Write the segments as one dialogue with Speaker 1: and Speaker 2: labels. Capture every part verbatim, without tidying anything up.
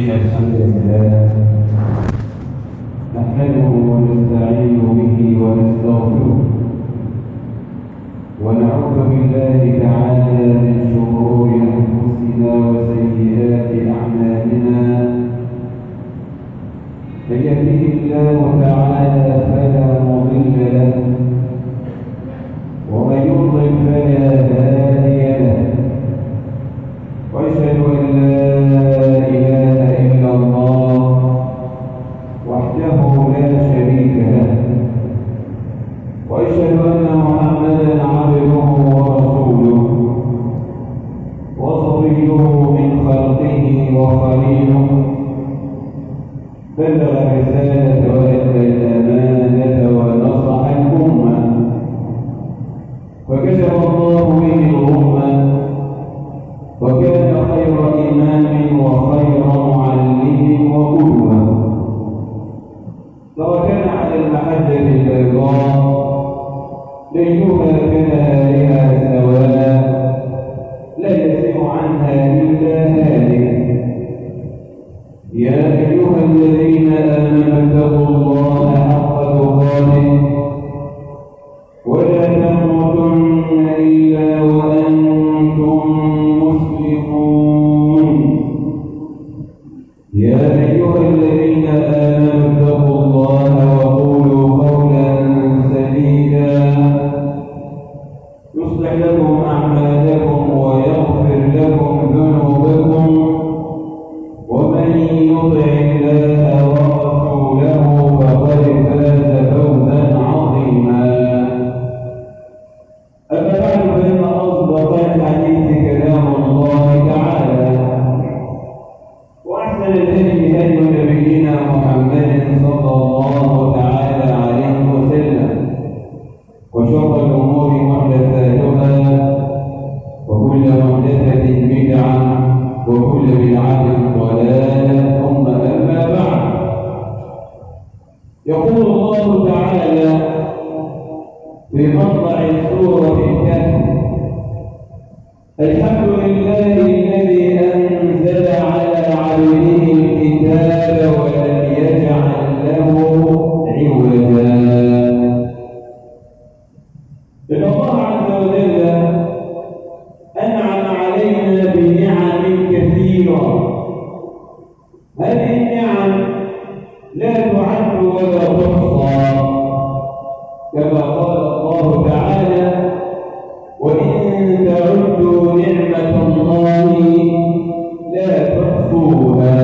Speaker 1: إن الحمد لله نحمده ونستعين به ونستغفره ونعوذ بالله تعالى من شرور أنفسنا وسيئات أعمالنا. من يهده الله تعالى فلا مضل له ومن يضلل فلا هادي له، وأشهد أن لا إله إلا الله وحده لا شريك له، وأشهد أن محمدا عبده ورسوله وصفيه من خلقه وخليله، بلغ الرسالة وأدى الأمانة ونصح الأمة وكشف الله به الغمة، وكان خير إمام وخير معلم وقدوة، تركنا على المحجة البيضاء ليلها كنهارها سواء، لا يزيغ عنها إلا هالك. يا أيها الذين آمنوا اتقوا الله حق تقاته ولا تموتن إلا وأنتم مسلمون. يا أيها الذين آمنوا اتقوا الله وقولوا قولا سديدا يصلح لكم أعمالكم ويغفر لكم ذنوبكم، ومن يطع الله ورسوله فقد فاز فوزا عظيما. أما بعد، فإن أصدق الحديث كلام الله تعالى، وأحسن الهدي هدي نبينا محمد صلى الله تعالى عليه وسلم، وشر الأمور محدثاتها، وكل محدثة بدعة، وكل بدعة ضلالة، ثم أما بعد. يقول الله تعالى في مطلع سورة الكهف: الحمد لله الذي أنزل على عبده الكتاب ولم يجعل له عوجا. إن الله عز وجل أنعم علينا بنعم كثيرة، هذه النعم لا تعد ولا تحصى، كما قال الله تعالى: وإن تعدوا نعمة الله لا تحصوها.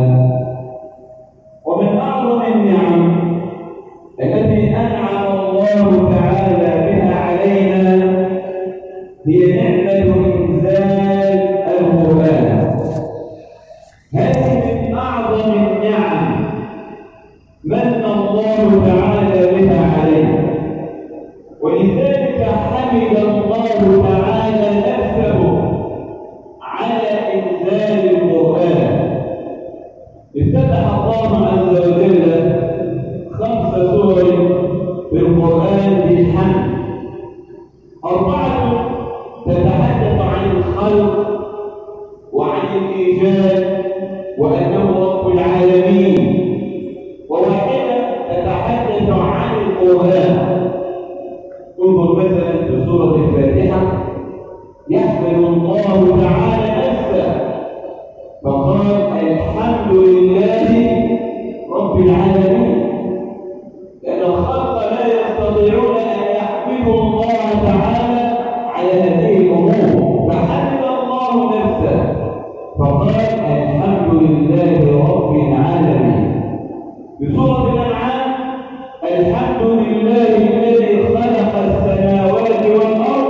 Speaker 1: ومن أعظم النعم التي أنعم الله تعالى بها علينا هي نعمة إنزال القرآن. هذه من أعظم النعم من الله تعالى بها علينا، ولذلك حمد الله تعالى نفسه على إنزال القرآن. افتتح الله عز وجل خمس سور في القرآن بالحمد، أربعة تتحدث عن الخلق وعن الإيجاد وأنه رب العالمين، وواحدة تتحدث عن القرآن. انظر مثلا في سورة الفاتحة: يحمد الله تعالى نفسه فقال: الحمد لله رب العالمين، لأن الخلق لا يستطيعون أن يحمدوا الله تعالى على هذه الأمور، فحمد الله نفسه فقال: الحمد لله رب العالمين. في سورة الأنعام: الحمد لله الذي خلق السماوات والأرض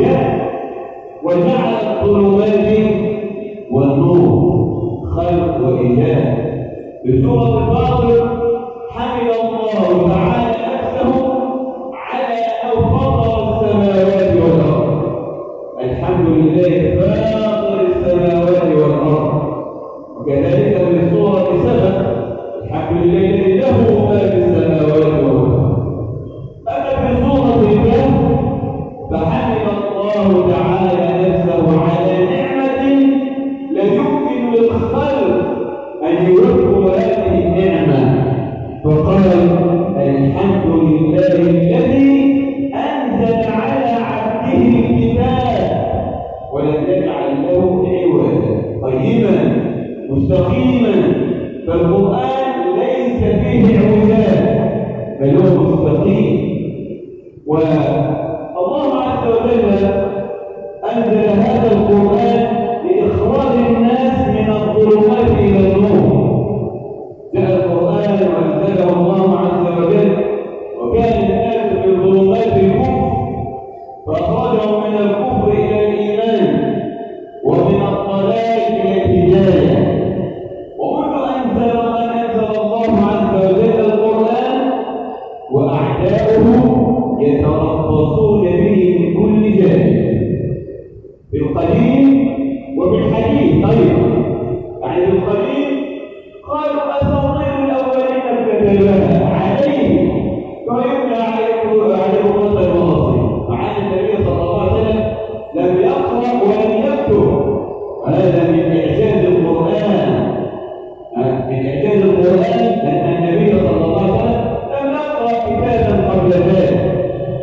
Speaker 1: وجعل الظلمات والنور، خلق وإيجاد. في سورة الفاطر: حمد الله تعالى نفسه على أنه فطر السماوات والأرض، الحمد لله فاطر السماوات والأرض. وكذلك في سورة سبأ: الحمد لله الذي له ما في السماوات والأرض. أما في فقال الحمد لله الذي أنزل على عبده الكتاب ولم يجعل له عوجا قيما مستقيما. فالقرآن ليس فيه اعوجاج بل هو مستقيم. والله عز وجل أنزل هذا القرآن لإخراج الناس من الظلمات إلى النور. جاء القرآن وأنزله الله عز وجل وكان الناس في ظلمات الكفر فأخرجهم من الكفر إلى الإيمان ومن الضلال إلى الهداية. ومنذ أنزل أن أنزل الله عز وجل القرآن وأعداؤه يتربصون به من كل جانب بالقديم وبالحديث أيضا. يعني بالقديم قالوا أساطير الأولين كتبها عليه ويمنع عليه عليه الرسل والرسول، مع أن النبي صلى الله عليه وسلم لم يقرأ ولم يكتب. وهذا من إعجاز القرآن، من إعجاز القرآن أن النبي صلى الله عليه وسلم لم يقرأ كتابا قبل ذلك.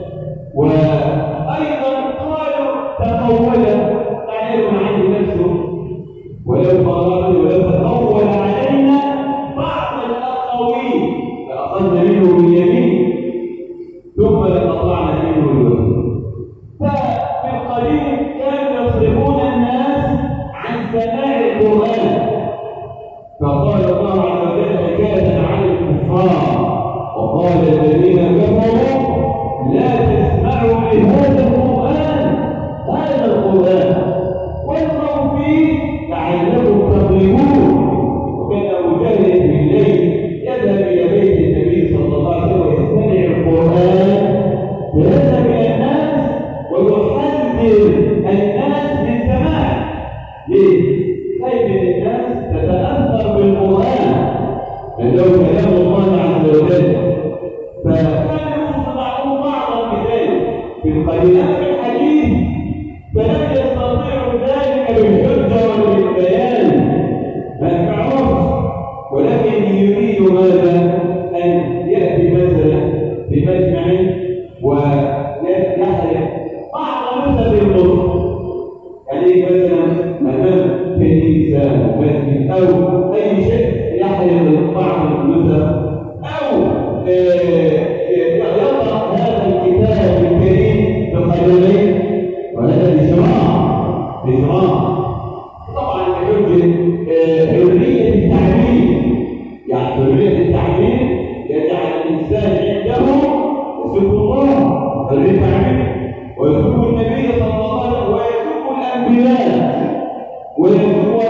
Speaker 1: وأيضا قالوا تقول تعلم عند نفسه ولو قرأت ولو تقول علينا بعض الأقاويل فأخذنا منه باليمين ثم لقطعنا منه الوجه. ففي القديم كانوا يصرفون الناس عن سماع القرآن. فقال الله عز وجل حكاية عن الكفار وقال الذين كفروا لا تسمعوا لهذا القرآن هذا القرآن والقوا فيه لعلكم تغلبون. وكان مجاهد بالليل يذهب إلى بيت النبي صلى الله عليه وسلم ويستمع القرآن ويذهب إلى الناس ويحذر الناس من سماعه. ليه؟ خايف الناس تتأثر بالقرآن لأنه كلام الله عز وجل. فكانوا يصنعون بعضا بذلك في القرآن بالحديث فلم يستطيعوا ذلك بالحجة وبالبيان ما ينفعوش، ولكن يريد ماذا؟ أن يأتي مثلا بمجمع ويحرق بعض نسب المصر، يعني مثلا أمام كنيسة أو مسجد أو أي شيء يحرق بعض النسب أو يضع هذا الكتاب الكريم بقدميه. وهذا إجراء إجراء طبعا بحجة حرية التعبير. يعني حرية التعبير يجعل الإنسان عنده يسب الله حرية التعبير ويسب النبي صلى الله عليه وسلم ويسب الأنبياء ويبذل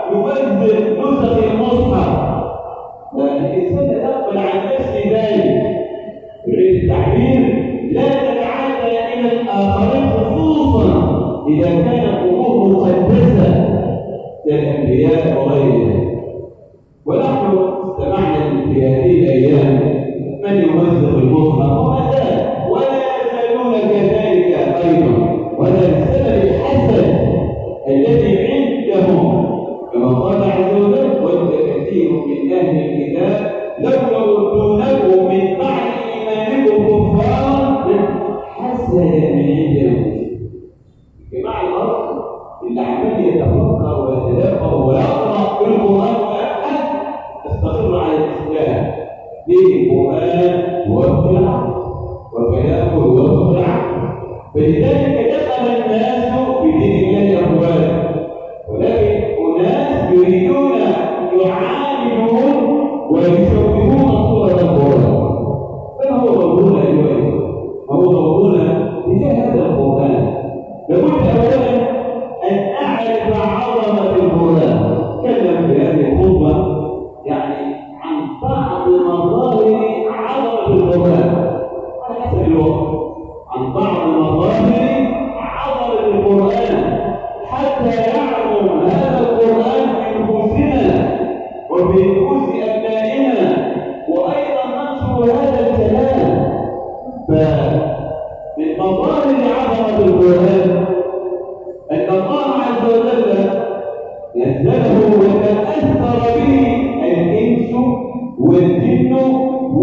Speaker 1: نسخ المصحف. الإنسان يقبل عن نفسه ذلك. حرية التعبير لا تتعدى إلى الآخرين خصوصا إذا كانت أمور مقدسة كالأنبياء وغيرهم. ونحن استمعنا في هذه الأيام من يمزق المصحف وما زال ولا يزالون كذلك أيضا، وهذا السبب الحسن الذي عندهم كما قال عز وجل ود كثير من أهل الكتاب لو يردونكم من بعد إيمانكم كفارا حسنا من عند أنفسهم. جماعة الأرض اللي عمال يتفكر ويتدبر ويقرأ في القرآن ويبحث يستقر على الإسلام. ليه؟ القرآن هو العقل وكلامه هو العقل. فلذلك دخل الناس في دين الله أفواجا، ولكن أناس يريدون يعاملون ويشوهون صورة القرآن. فما هو ضرورنا أيها الإخوة؟ ما هو ضرورنا تجاه هذا القرآن؟ لابد أولا أن أعرف عظمة القرآن. تكلم في هذه الخطبة يعني عن بعض مظاهر عظمة القرآن على حسب الوقت، عن بعض مظاهر عظمة القرآن حتى يعظم هذا القرآن في نفوسنا وفي نفوس أبنائنا، وأيضا ننشر هذا الكلام. فمن مظاهر عظمة القرآن أن الله عز وجل نزله وتأثر به الإنس والجن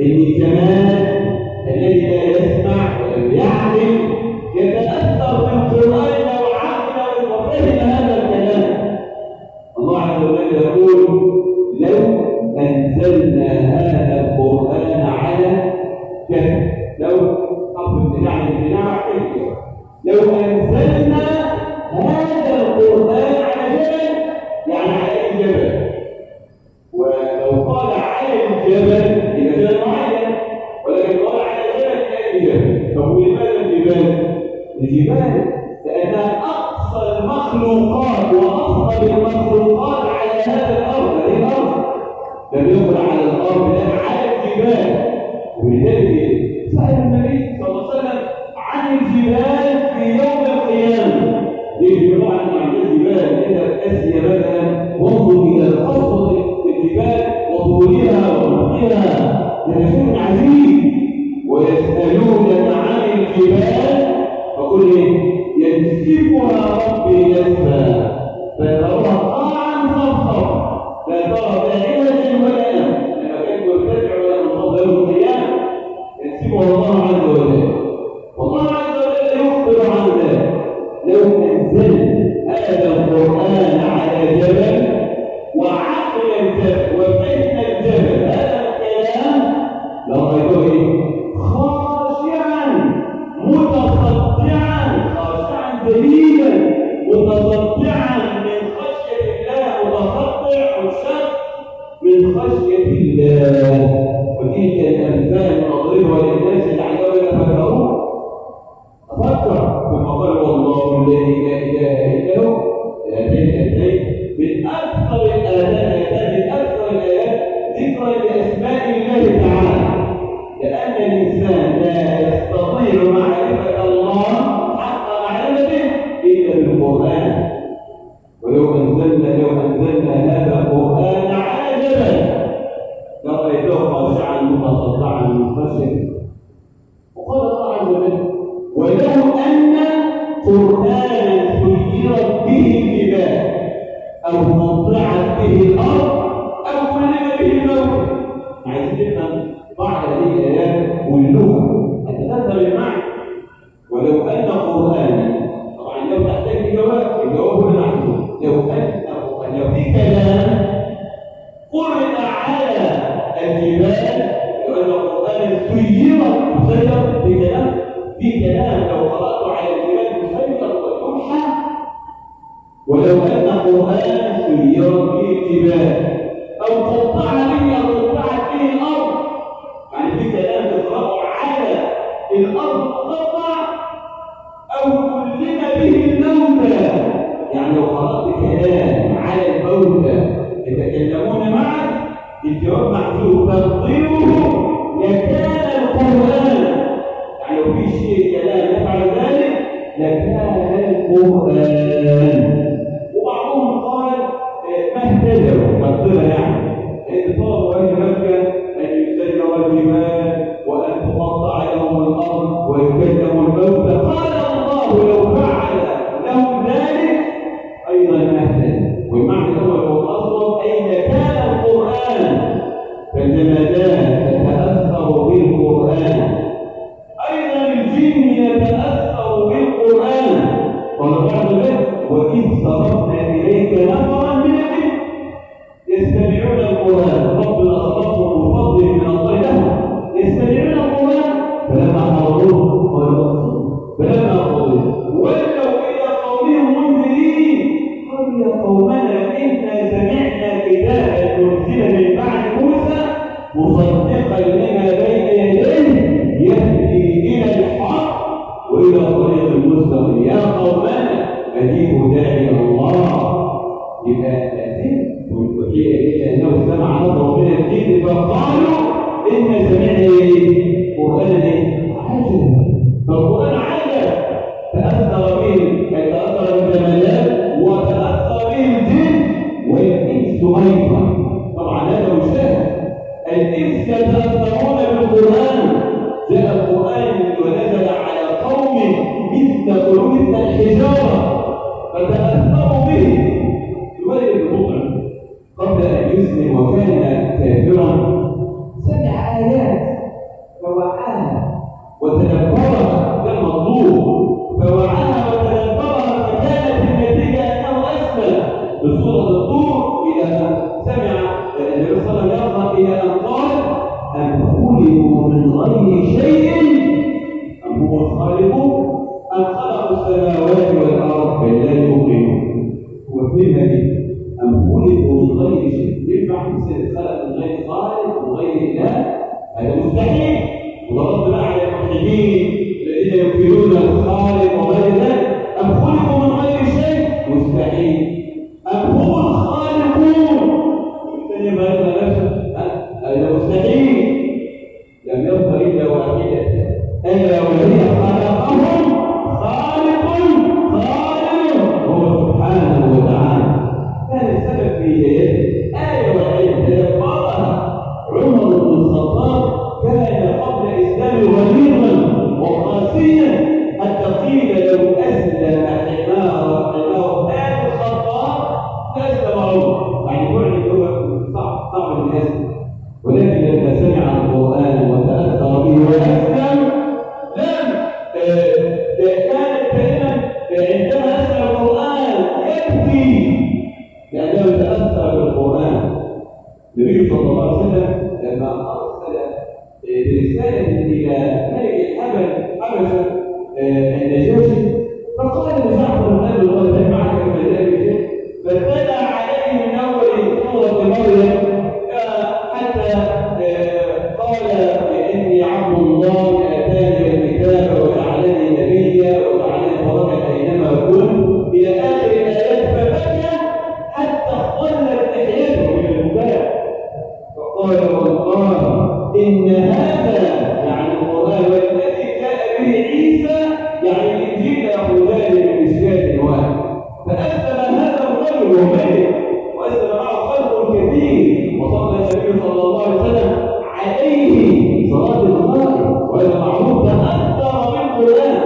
Speaker 1: ان الجمال الذي لا يسمع ولم يعقل يتاثر بالقران لو عقل وفهم هذا الكلام. الله عز وجل يقول: لو انزلنا هذا القران على جبل، لو قبل بناء البناء لو انزلنا هذا القران على جبل، يعني على اي جبل؟ ولو قال على الجبل يبقى جبل معين، ولكن قال على جبل اي جبل. طب ولماذا الجبال؟ الجبال لانها اقصى المخلوقات واصغر المخلوقات على هذا الارض. هذه الارض لم يقل على الارض بل على الجبال. ولذلك سأل النبي صلى الله عليه وسلم عن الجبال في يوم القيامة. ليه طبعا عن الجبال؟ إذا أسي مثلا وانظر إلى قصة الجبال وطولها ورقها، ده شيء عجيب. ويسألونك عن الجبال فقل ينسفها ربي نسفا فيذرها قاعا صفصفا لا ترى داعية ولا أمل. لما كان يرتفع ولا ينفض يوم القيامة ينسفها الله عز وجل. والله عز وجل يخبر عن ذلك: لو أنزلنا هذا القرآن على جبل وعقل الجبل وفهم الجبل هذا الكلام لرأيته خاشعا متصدعا، خاشعا ذليلا متصدعا من خشية الله، متصدع منشق من خشية الله. وتلك الأمثال نضربها للناس لعلهم يتفكرون. أفكر كما قال والله الذي لا إله إلا هو من أكثر الآيات من أكثر الآيات ذكرا لأسماء الله تعالى، لأن الإنسان لا يستطيع معرفة الله حق معرفته إلا بالقرآن. ولو أنزلنا لو أنزلنا هذا القرآن على جبل لرأيته خاشعا متصدعا من خشيته. وقال الله عز وجل: ولو أن قرآنا سيرت به الجبال أو قطعت به الأرض أو كلم به الموت. عايزين نفهم بعض هذه الآيات كلها هتتذكر المعنى. ولو أن قرآنا، طبعا لو تحتاج جواب، الجواب هنا محدود. لو أن لو في كلام قرأ على الجبال، لو أن قرآنا سيرت مسير في كلام في كلام لو قرأت على الجبال مسير وتمحى. ولو أن قرآنا سيرت به الجبال أو قطع به أو قطعت به الأرض، يعني في كلام تقرأه على الأرض تقطع أو كلم به الموتى، يعني لو قرأت كلام على الموتى يتكلمون معك الجواب محذوف تقديره لكان القرآن، يعني لو في شيء كلام يفعل ذلك لكان القرآن. وبعضهم قال ما اهتدوا مقدرة، يعني إن طلبوا أهل مكة أن يسير الجبال وأن تقطع لهم الأرض ويكلموا الموتى. قال الله لو فعل لهم ذلك أيضا ما اهتدوا. والمعنى الأول والأصل أين كان القرآن فالجمادات تتأثر بالقرآن، أيضا الجن يتأثر بالقرآن. قال بعض ذلك: وإذ صرفنا إليك نفرا من الجن يستمعون القرآن. ربنا صرفهم بفضل من الله لهم يستمعون القرآن فلما حضروه قالوا فلما قضوا ولوا إلى قومهم منذرين قالوا يا قومنا إنا سمعنا كتابا أنزل من بعد موسى مصدقا لما بين يديه يهدي إلى الحق وإلى طريق المستقيم. يا قومنا أجيبوا داعي الله. يبقى الذين وحي إلى أنه سمع نظر من الدين فقالوا إن سمعنا قرآنا عجبا. فالقرآن عجب تأثر به تأثر بالجمالات وتأثر به الجن والإنس أيضا. طبعا هذا مشاهد. الإنس يتأثرون بالقرآن. جاء القرآن ونزل على قوم مثل قلوب الحجارة فتأثروا به. الولد المطعم قبل أن يسلم وكان كافرا سمع آيات فوعاها وتدبرها، ده المطلوب. فوعاها وتدبرها فكانت النتيجه انه اسلم بصوره الطور الى ان سمع النبي صلى الله عليه وسلم الى ان قال: ام خلقوا من غير شيء ام هم الخالقون ام خلقوا السماوات والارض بل لا يوقنون. وفيها دي ام خلقوا من غير شيء، ينفع انسان خلق من غير خالق ومن غير اله؟ هذا مستحيل. وضربنا على الملحدين الذين ينكرون الخالق وغير ذلك. ام خلقوا من غير شيء؟ مستحيل. ام هم الخالقون؟ الثاني ما يقدر نفسه، هذا مستحيل. لم يبق الا واحده الا وهي خلقهم خالق خالق هو سبحانه وتعالى. كان السبب في هدايته ايه واحده تدبرها عمر بن الخطاب. كان قبل اسلامه غليظا وقاسيا حتى قيل لو اسلم حمار حمار ال الخطاب لاسلم عمر. يعني بعد هو صعب صعب ان يسلم، ولكن لما سمع القران وتاثر به واسلم لم كانت كلمه عندما اسمع القران يبكي لانه تاثر بالقران. النبي صلى الله عليه وسلم لما ارسل برساله الى ملك الحبشه حبشه النجاشي فقال لجعفر بن ابي طالب معك كذلك، فابتدى عليه من اول سوره مريم حتى قال اني عبد الله اتاني الكتاب وجعلني نبيا وجعلني مباركا اينما كنت الى اخر الايات، فبكى حتى اختلت لحيته من البكاء. فقال والله ان هذا يعني القران والذي جاء به عيسى يعني الانجيل ياخذان من مشكاه واحد. فاسلم هذا الرجل وملك واسلم معه خلق كثير، وصلى النبي صلى الله عليه وسلم عليه صلاه الغائب وهذا معروف تاثر بالقران.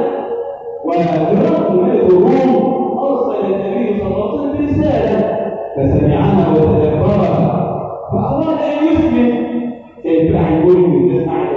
Speaker 1: وهرقل ملك الروم ارسل النبي صلى الله عليه وسلم رساله فسمعها وتدبرها فاراد ان يسلم. كيف يقول من تسمع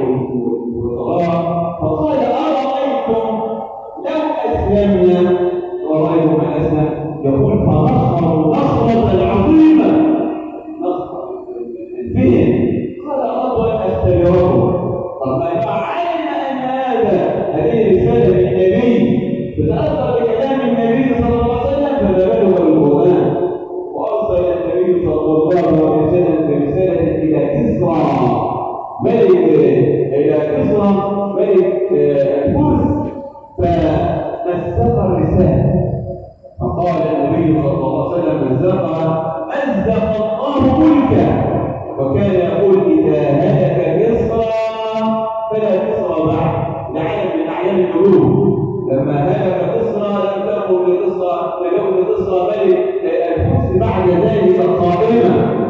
Speaker 1: والصلاه فقال ارايتم لو اسلمنا ورايتم من اسلم يقول فنخر نخره العظيمه نخر الفهم. قال اراد ان استبركم. طب ما علم ان هذا هذه رساله للنبي تتاثر بكلام النبي صلى الله عليه وسلم فبلغ القران. وارسل النبي صلى الله عليه وسلم برساله الى كسرى ملك الى كسرى ملك الفرس فمزق الرساله. فقال النبي صلى الله عليه وسلم مزقها مزق الله ملكه. وكان يقول اذا هلك كسرى فلا كسرى بعد. لعلم من اعيان الملوك لما هلك كسرى لم تكن لكسرى لم يكن لكسرى ملك الفرس بعد ذلك قائما.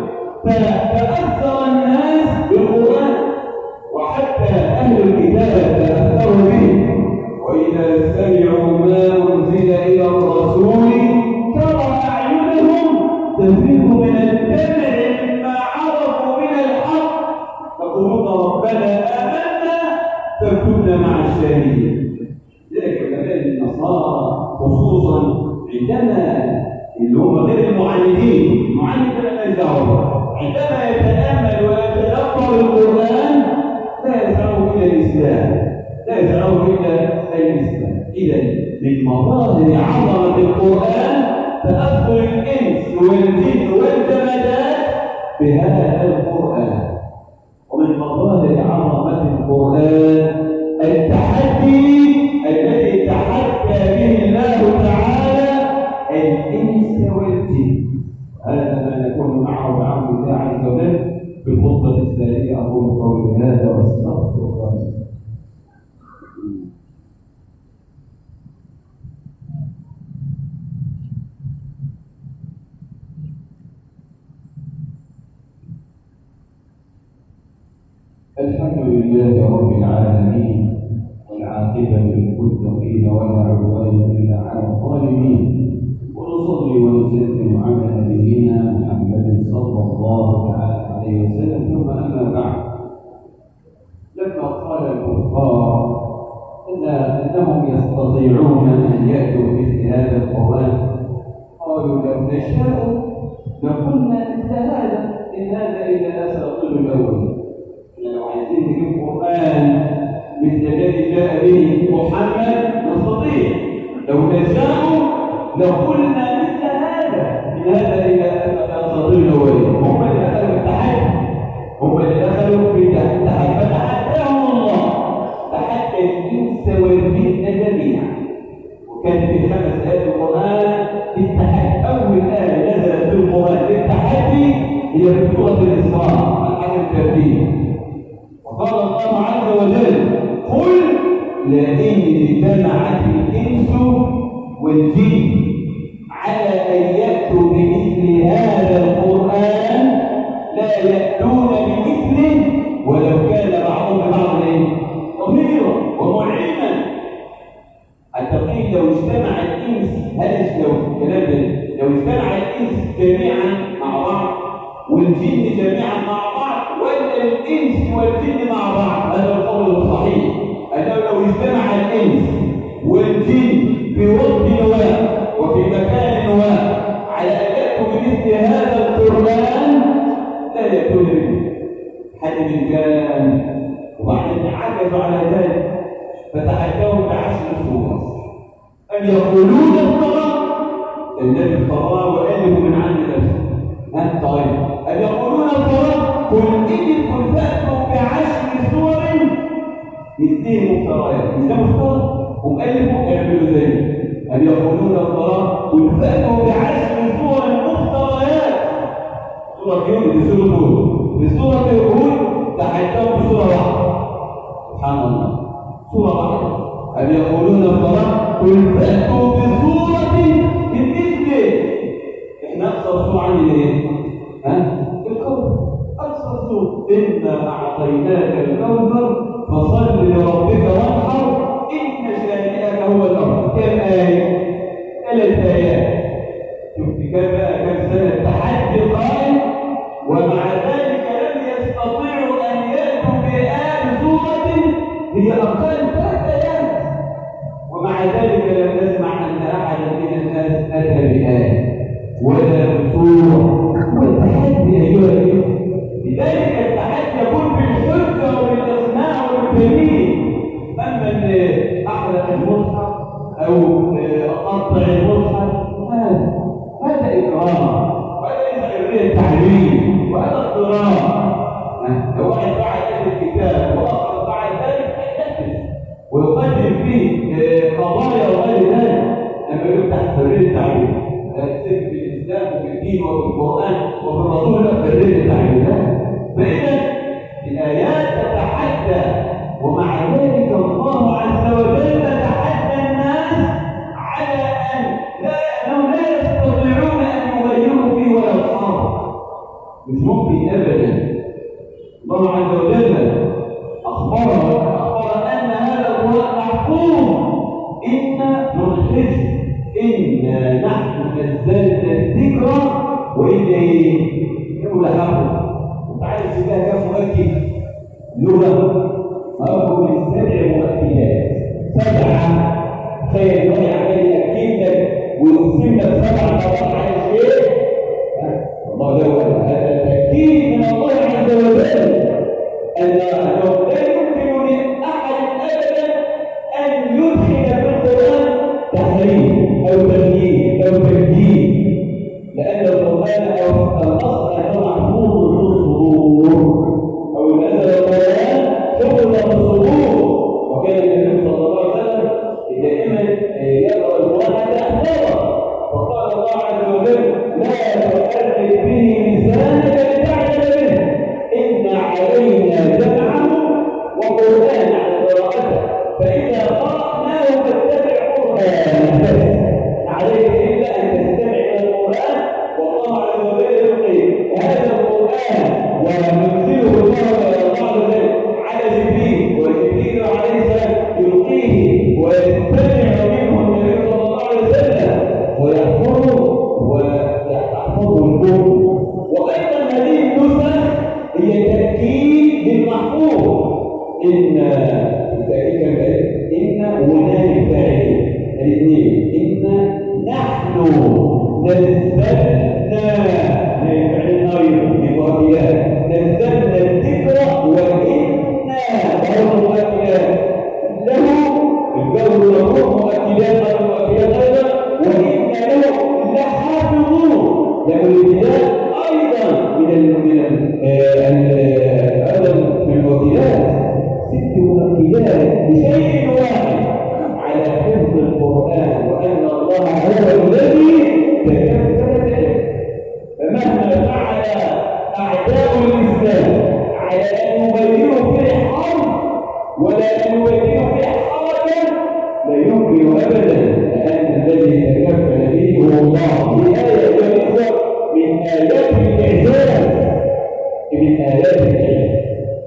Speaker 1: فتاثر الناس بالقران وحتى اهل الكتاب تاثروا به. واذا سمعوا ما انزل الى الرسول ترى اعينهم تفيض من الدمع مما عرفوا من الحق يقولون ربنا امنا فكنا مع الشاهدين. ذلك علماء النصارى خصوصا عندما اللي هم غير المعاندين، المعاند ما دعوه، عندما يتامل ويتدبر القران لا يسعه الى الاسلام، لا يسعه الا الاسلام. اذا من مظاهر عظمه القران تاثر الانس والجن والجمادات بهذا القران. ومن مظاهر عظمه القران التحدي الذي تحدى به الله تعالى الانس والجن. هذا ما نكون معه بعون الله عز وجل في الخطبه الثانيه. اقول قولي هذا واستغفر الله. الحمد لله رب العالمين والعاقبة للمتقين ولا عدوان إلا على الظالمين. ونصلي ونسلم على نبينا محمد صلى الله تعالى عليه وسلم. ثم أما بعد، لما قال قلنا انهم يستطيعون ان ياتوا بمثل هذا القران قالوا لو نشاء لقلنا مثل هذا ان هذا الا اساطير الاولين. لو عايزين نجيب قران مثل الذي جاء به محمد نستطيع، لو نشاء لقلنا مثل هذا ان هذا الا اساطير الاولين. هم اللي دخلوا التحدي، هم اللي دخلوا في التحدي فتحداهم الله، تحدى الانس والجن جميعا. وكان في خمس ايات القران للتحدي. اول ايه نزلت في القران للتحدي هي في سوره الاسراء على حسب الترتيب. وقال الله عز وجل: قل لئن اجتمعت الانس والجن على ان ياتوا بمثل هذا القران لا ياتون بمثله ولو كان بعضهم ببعض ظهيرا ومعينا. التقي لو اجتمع الانس، هل لو الكلام ده لو اجتمع الانس جميعا مع بعض والجن جميعا مع بعض، ولا الانس والجن مع بعض؟ هذا القول الصحيح انه لو اجتمع الانس والجن في وقت واحد وفي مكان واحد على ان ياتوا بمثل هذا القران لا ياتون به. حد من كان وبعدين عجزوا على ذلك فتحداهم بعشر سور ان يقولون افترى، الذي افتراه والف من عند نفسه. ها طيب، ان يقولون افترى قل ان فاتوا بعشر سور مثله مفتريات. مش ده مفترى ومؤلفوا يعملوا زيه. ان يقولون افترى قل فاتوا بعشر سور مفتريات. سوره يونس دي سوره هود، في سوره هود تحداهم بسوره واحده. سبحان الله، سوره واحده. ان يقولون افترى قل فاتوا بسوره من مثله. احنا اقصر سوره عن ايه؟ ها؟ الكوثر. اقصر سوره انا اعطيناك الكوثر فصل لربك وانحر ان شانئك هو الابتر. كم ايه؟ ثلاث ايات. شفت كم بقى؟ كم سنه تحدي قائم، ومع ذلك لم يستطيعوا ان ياتوا بآية سوره هي اقل ثلاث ايات. ومع ذلك لم نسمع ان احدا من الناس اتى بآية ولا بسوره. والتحدي ايها الاخوه، لذلك التحدي يكون بالحجه وبالاقناع وبالدليل. اما ان احرق المصحف او اقطع المصحف هذا هذا اكرام، وهذا ليس حريه تعليم، وهذا اضطرار. لو واحد فعل هذا الكتاب واخر بعد ذلك هينفذ ويقدم فيه قضايا وغير ذلك، اما يقول تحت حريه التعليم في الاسلام وفي الدين وفي القران وفي الرسول لا حريه التعليم. فاذا الايات تتحدى، ومع ذلك الله عز وجل تحدى الناس على ان لا انهم لا يستطيعون ان يغيروا فيه ولا يحاربوا. مش ممكن ابدا. الله عز وجل اخبر اخبر ان هذا القران محفوظ. انا نخرج انا نحن نزلنا الذكر وانا يقول لحظه. انت عارف فيها كم مؤكد؟ لغه أربع من سبع مؤكدات. سبعة. تخيل واحد عمال يأكد لك ويقسم لك سبع مرات على الشيء. الله لو هذا التأكيد من الله عز وجل أنه لا يمكن لأحد أبدا أن يدخل في القرآن تحريف أو تغيير أو تبديل، لأن القرآن أو الأصل أنه محفوظ في الصدور أو نزل القرآن حفظ في الصدور. وكان النبي صلى الله عليه وسلم دائما يقرأ القرآن حتى أحفظه. وقال الله عز وجل: لا تحرك به لسانك لتعجل به إن علينا جمعه وقرآن على قراءته فإذا قرأناه فاتبع قرآنه. بس عليك إلا أن تستمع إلى القرآن، والله عز وجل يلقي هذا القرآن وينزله الله عز وجل على جبريل، وجبريل عليه السلام يلقيه ويستمع منه النبي صلى الله عليه وسلم ويحفظه ويحفظه الكون. وأيضا هذه النسخ هي تأكيد للمحفوظ، إن التأكيد كان بقى إن ونام الفاعلين الاثنين إن نحن نزلنا نفعل أيضا بمؤكدات نزلنا الذكر وإنا له مؤكدات له الجو له مؤكدات أو مؤكدات أيضا وإنا له لحافظون له الابتداء أيضا من من أيضا من المؤكدات ست مؤكدات لشيء واحد على حفظ القرآن وأن الله هو الذي تكفل به فمهما فعل أعداء الإسلام على أن يبينوا فيه حرف ولا أن يبينوا فيه حركة لا يمكن أبدا أن الذي تكفل به هو الله. هي آية جميلة من آيات الإعجاز من آيات الإعجاز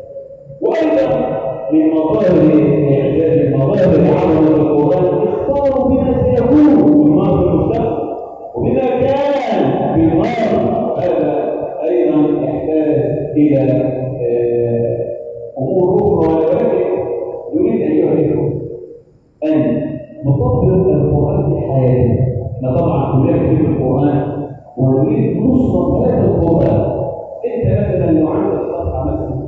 Speaker 1: وأيضا من مظاهر إعجاز المظاهر عظمة القرآن اختاروا بما سيكون في الماضي المستقبل وبما كان في الماضي. هذا أيضا يحتاج إلى أمور أخرى ولكن يريد أيها الأخوة أن نطبق القرآن في حياتنا. احنا طبعا كلنا في القرآن ونريد نصرة هذا القرآن. أنت مثلا لو عندك صفحة مثلا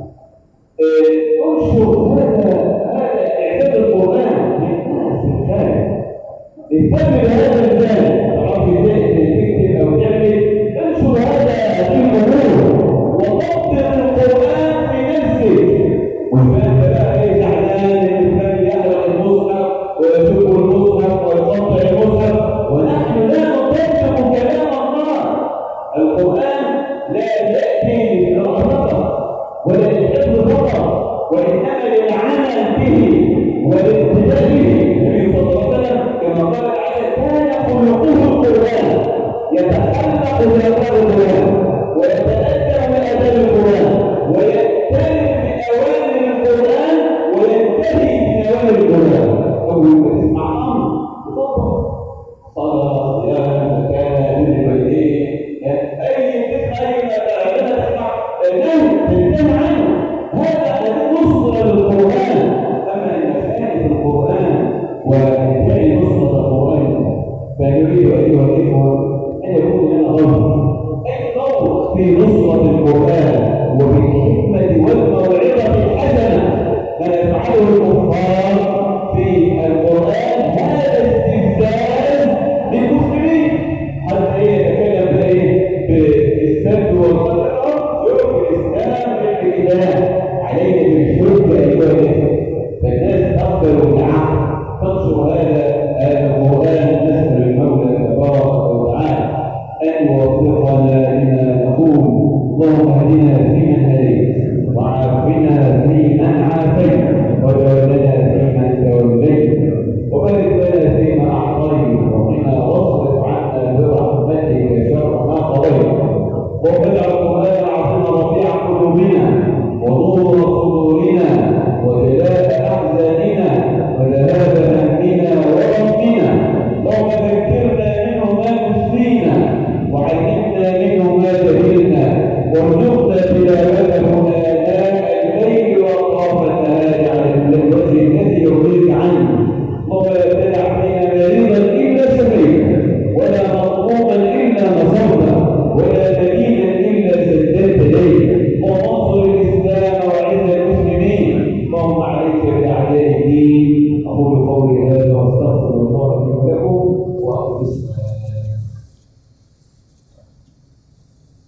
Speaker 1: انشر هذا هذا إعداد القرآن للناس الخارج. اهتم بهذا الجانب تعرف تكتب أو تعمل انشر هذا هذه الأمور وطبق القرآن في نفسك. وفانت بقى ايه زعلان ان الفلان يقرأ المصحف ويسوق المصحف ويقطع المصحف ونحن لا نطبق كلام الله. القرآن لا يأتي للقراءة فقط ولا للحفظ فقط وإنما للعمل به والابتداء به. النبي صلى الله عليه وسلم كما قال تعالى كان خلقه القرآن يتخلق بألفاظ القرآن ويتأدب بآداب القرآن ويأتمر بأوامر القرآن وينتهي بنواهي القرآن. أول ما تسمع أمر تطبق صلاة صيام زكاة بر الوالدين أي تسمع أي ما تسمع نوم تنتهي عنه. هذا نصرة للقرآن. أما المسائل القرآن وإنتهي نصرة القرآن فنريد أيها الإخوة أن يكون لنا ضوء أي ضوء في نصرة القرآن وبالحكمة والموعظة الحسنة. ما يفعله الكفار في القرآن هذا استفزاز للمسلمين حتى يتكلم بالسد والقدر يؤمن الإسلام بالإله علينا بالحجة أيها الإخوة. فالناس تقبل بالعقل تنشر هذا هذا القرآن. نسأل المولى تبارك وتعالى أن يوفقنا لما نقول. اللهم اهدنا فيمن هديت وعافنا فيمن عافيت وتولنا فيمن توليت وبارك لنا فيما أعطيت وقنا واصرف عنا برحمتك شر ما قضيت. واجعل القرآن العظيم ربيع قلوبنا ونور صدورنا وجلاء أحزاننا وذهاب همنا وغمنا. اللهم ذكرنا منه ما نسينا وعلمنا منه ما جهلنا وارزقنا تلاوته آناء الليل وأطراف النهار على الوجه الذي يرضيك عنه. اللهم لا تدع فينا مريضا إلا شفيته ولا مظلوما إلا نصرته ولا دليلا إلا سددت إليه. اللهم انصر الإسلام وأعز المسلمين. اللهم عليك بأعداء الدين. أقول قولي هذا واستغفر الله